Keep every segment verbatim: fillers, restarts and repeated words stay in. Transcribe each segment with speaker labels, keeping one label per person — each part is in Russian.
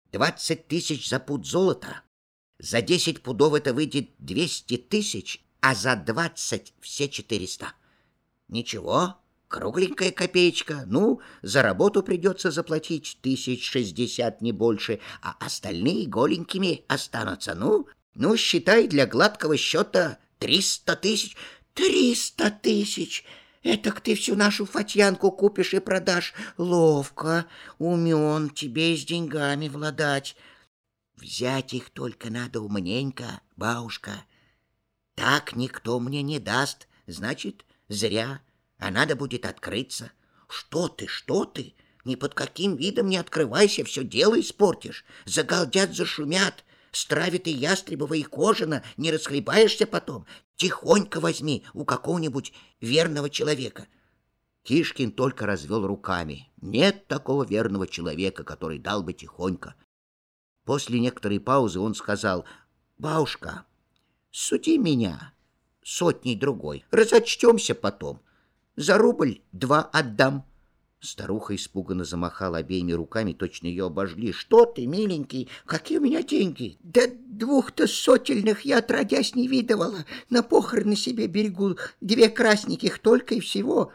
Speaker 1: Двадцать тысяч за пуд золота. За десять пудов это выйдет двести тысяч, а за двадцать все четыреста. Ничего, кругленькая копеечка. Ну, за работу придется заплатить тысяч шестьдесят, не больше, а остальные голенькими останутся. Ну, ну, считай, для гладкого счета триста тысяч. Триста тысяч! Этак ты всю нашу фатьянку купишь и продашь. Ловко, умен, тебе и с деньгами владать. Взять их только надо умненько, бабушка. Так никто мне не даст, значит, зря, а надо будет открыться. Что ты, что ты? Ни под каким видом не открывайся, все дело испортишь. Загалдят, зашумят, стравит и Ястребова, и Кожина, не расхлебаешься потом. Тихонько возьми у какого-нибудь верного человека. Кишкин только развел руками. Нет такого верного человека, который дал бы тихонько. После некоторой паузы он сказал: «Бабушка, суди меня сотней другой, разочтемся потом. За рубль два отдам». Старуха испуганно замахала обеими руками, точно ее обожгли. «Что ты, миленький, какие у меня деньги? Да двух-то сотельных я отродясь не видывала. На похороны себе берегу две красненьких только и всего».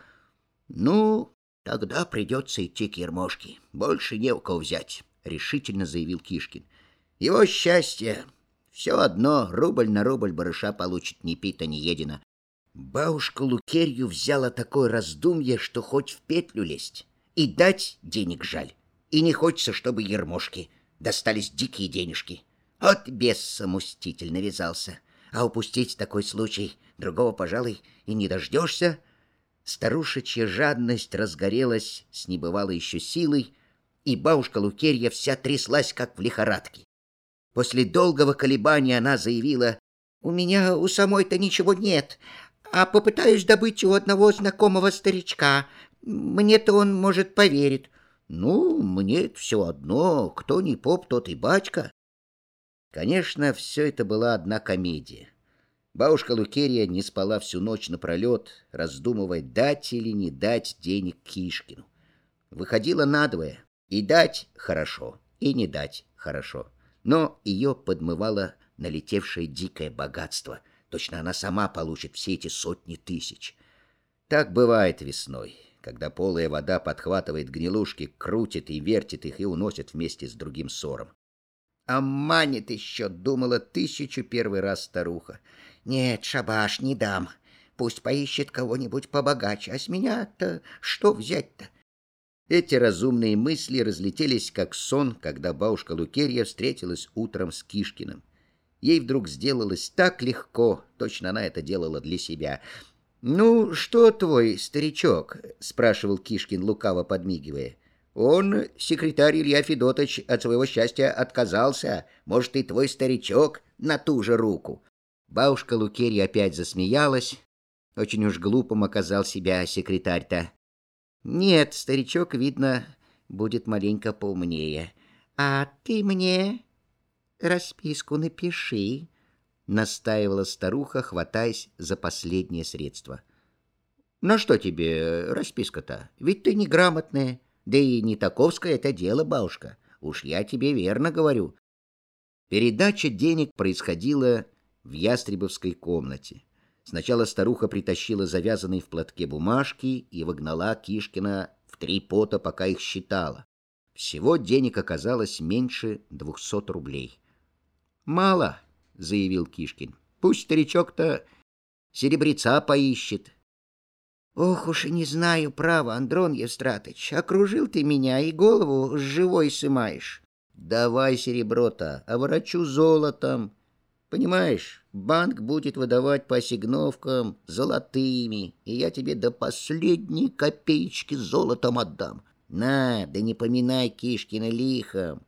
Speaker 1: «Ну, тогда придется идти к Ермошке. Больше не у кого взять», — решительно заявил Кишкин. «Его счастье. Все одно, рубль на рубль барыша получит, ни пита, ни едино». Бабушку Лукерью взяло такое раздумье, что хоть в петлю лезть. И дать денег жаль. И не хочется, чтобы Ермошке достались дикие денежки. От беса мститель навязался. А упустить такой случай другого, пожалуй, и не дождешься. Старушечья жадность разгорелась с небывалой еще силой, и бабушка Лукерья вся тряслась, как в лихорадке. После долгого колебания она заявила: «У меня у самой-то ничего нет, а попытаюсь добыть у одного знакомого старичка. Мне-то он, может, поверит». «Ну, мне все одно, кто не поп, тот и батька». Конечно, все это была одна комедия. Бабушка Лукерья не спала всю ночь напролет, раздумывая, дать или не дать денег Кишкину. Выходила надвое: и дать хорошо, и не дать хорошо. Но ее подмывало налетевшее дикое богатство. Точно она сама получит все эти сотни тысяч. Так бывает весной, когда полая вода подхватывает гнилушки, крутит и вертит их и уносит вместе с другим сором. А манит еще, думала тысячу первый раз старуха. «Нет, шабаш, не дам. Пусть поищет кого-нибудь побогаче, а с меня-то что взять-то?» Эти разумные мысли разлетелись как сон, когда бабушка Лукерья встретилась утром с Кишкиным. Ей вдруг сделалось так легко, точно она это делала для себя. «Ну, что твой старичок?» — спрашивал Кишкин, лукаво подмигивая. «Он, секретарь Илья Федотович, от своего счастья отказался. Может, и твой старичок на ту же руку». Бабушка Лукерья опять засмеялась. Очень уж глупым оказал себя секретарь-то. «Нет, старичок, видно, будет маленько поумнее. А ты мне расписку напиши», — настаивала старуха, хватаясь за последнее средство. «На что тебе расписка-то? Ведь ты неграмотная, да и не таковское это дело, бабушка. Уж я тебе верно говорю». Передача денег происходила в Ястребовской комнате. Сначала старуха притащила завязанные в платке бумажки и выгнала Кишкина в три пота, пока их считала. Всего денег оказалось меньше двухсот рублей. «Мало», — заявил Кишкин. «Пусть старичок-то серебреца поищет». «Ох уж и не знаю, право, Андрон Евстратыч, окружил ты меня и голову с живой сымаешь». «Давай серебро-то, а ворочу золотом. Понимаешь, банк будет выдавать по ассигновкам золотыми, и я тебе до последней копеечки золотом отдам. На, да не поминай Кишкина лихом».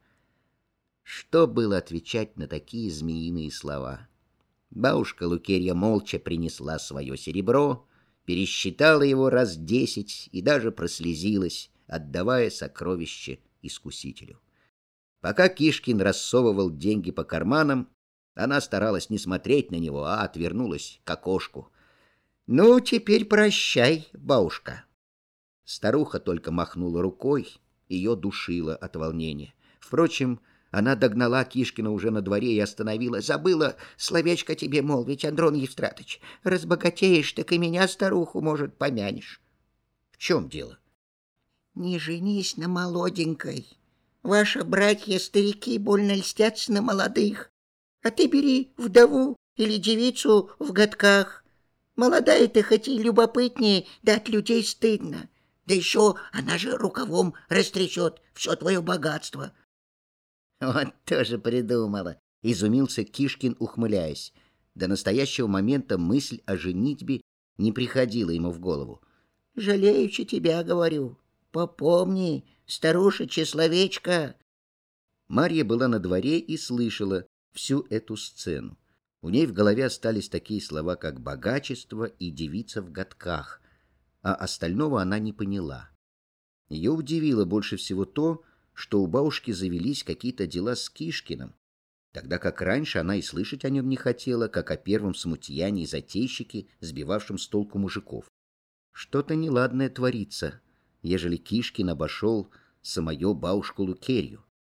Speaker 1: Что было отвечать на такие змеиные слова? Бабушка Лукерья молча принесла свое серебро, пересчитала его раз десять и даже прослезилась, отдавая сокровище искусителю. Пока Кишкин рассовывал деньги по карманам, она старалась не смотреть на него, а отвернулась к окошку. «Ну, теперь прощай, бабушка». Старуха только махнула рукой, ее душило от волнения. Впрочем, Она догнала Кишкина уже на дворе и остановила. «Забыла словечко тебе молвить, Андрон Евстратыч. Разбогатеешь, так и меня, старуху, может, помянешь». «В чем дело?» «Не женись на молоденькой. Ваши братья-старики больно льстятся на молодых. А ты бери вдову или девицу в годках. Молодая ты хоть и любопытнее, да от людей стыдно. Да еще она же рукавом растрясет все твое богатство». «Вот тоже придумала», — изумился Кишкин, ухмыляясь. До настоящего момента мысль о женитьбе не приходила ему в голову. «Жалеючи тебя, говорю. Попомни, старушечье словечко». Марья была на дворе и слышала всю эту сцену. У ней в голове остались такие слова, как «богачество» и «девица в годках», а остального она не поняла. Ее удивило больше всего то, что у бабушки завелись какие-то дела с Кишкиным, тогда как раньше она и слышать о нем не хотела, как о первом смутьяне и затейщике, сбивавшем с толку мужиков. Что-то неладное творится, ежели Кишкин обошел самую бабушку Лукерью.